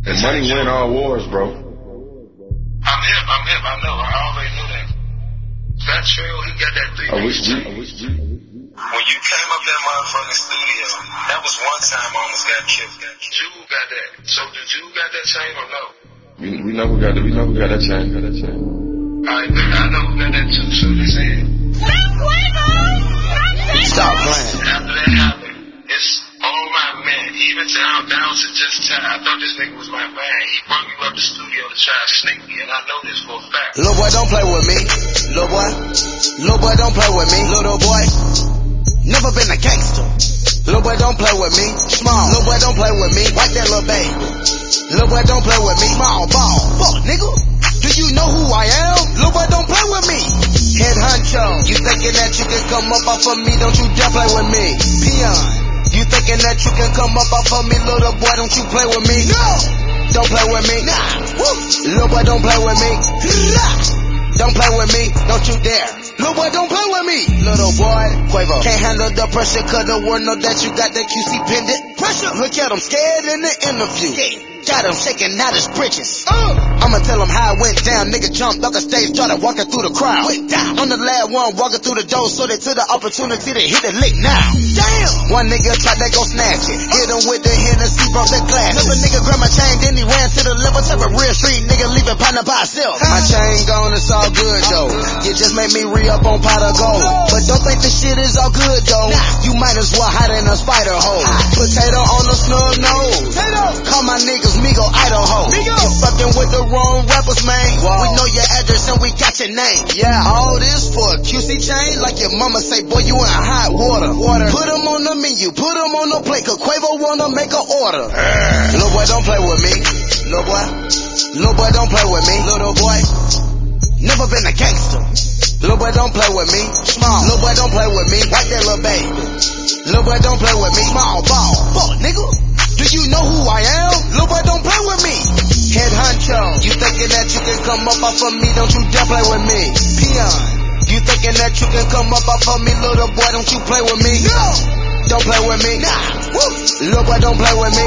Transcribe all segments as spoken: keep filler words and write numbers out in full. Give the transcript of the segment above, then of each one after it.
And money win all wars, bro. I'm hip, I'm hip, I know, I already knew that. Fat Trail, he got that three piece chain. When you came up that motherfucking studio, that was one time I almost got killed. Jude got that. So did Jude got that chain or no? We, we know who got that. We know who got that chain. Got that chain. Alright, good. I know who got that too. So this is. Stop playing. After that happened, it's all my men, even down down to just Ty. I thought this nigga was my man. He brought me up the studio to try to snake me, and I know this for a fact. Little boy, don't play with me. Little boy. Little boy, don't play with me. Little boy. Never been a gangster. Little boy, don't play with me. Small. Little boy, don't play with me. Wipe that little baby. Little boy, don't play with me. Small ball. Fuck, nigga. Do you know who I am? Little boy, don't play with me. Head honcho. You thinking that you can come up off of me? Don't you dare play with me. Peon. You thinking that you can come up off of me? Little boy, don't you play with me. No. Don't play with me. Nah. Woo. Little boy, don't play with me. Don't play with me. Don't you dare. Little boy, don't play with me. Little boy, Quavo. Can't handle the pressure, cause the world know that you got that Q C pendant. Pressure. Look at him scared in the interview. Yeah. Got him shaking out his britches. Uh. I'ma tell him how it went down. Nigga jumped off the stage, started walking through the crowd. Went down. I'm the last one walking through the door, so they took the opportunity to hit the lick now. Damn. One nigga tried to go snatch it. Hit him with the Hennessy, broke the glass. Another nigga grabbed my chain, then he ran to the level. Type of real street nigga leaving partner by himself. My chain gone, it's all good though. You just made me re-up on pot of gold. But don't think this shit is all good though. You might as well hide in a spider hole. Potato on the snub nose. Call my niggas Migo Idaho. You fucking with the wrong rappers, man. We know your address and we got your name. Yeah, all this for a Q C chain. Like your mama say, boy, you in hot water. Water. Put them on the menu, put them on the plate, cause Quavo wanna make an order. Little boy, don't play with me. Little boy. Little boy, don't play with me. Little boy. Never been a gangster. Little boy, don't play with me. Small. Little boy, don't play with me. Wipe that little baby. Little boy, don't play with me. Small ball. Fuck, nigga. Do you know who I am? Little boy, don't play with me. Head honcho. You thinking that you can come up off of me? Don't you dare play with me. Peon. You thinking that you can come up off of me? Little boy, don't you play with me. No. Don't play with me. Nah. Woo. Little boy, don't play with me.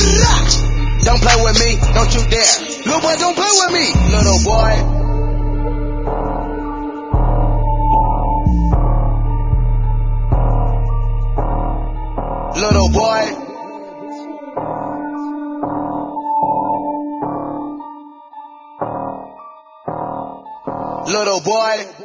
Don't play with me. Don't you dare. Little boy, don't play with me. Little boy. Little boy. Little boy.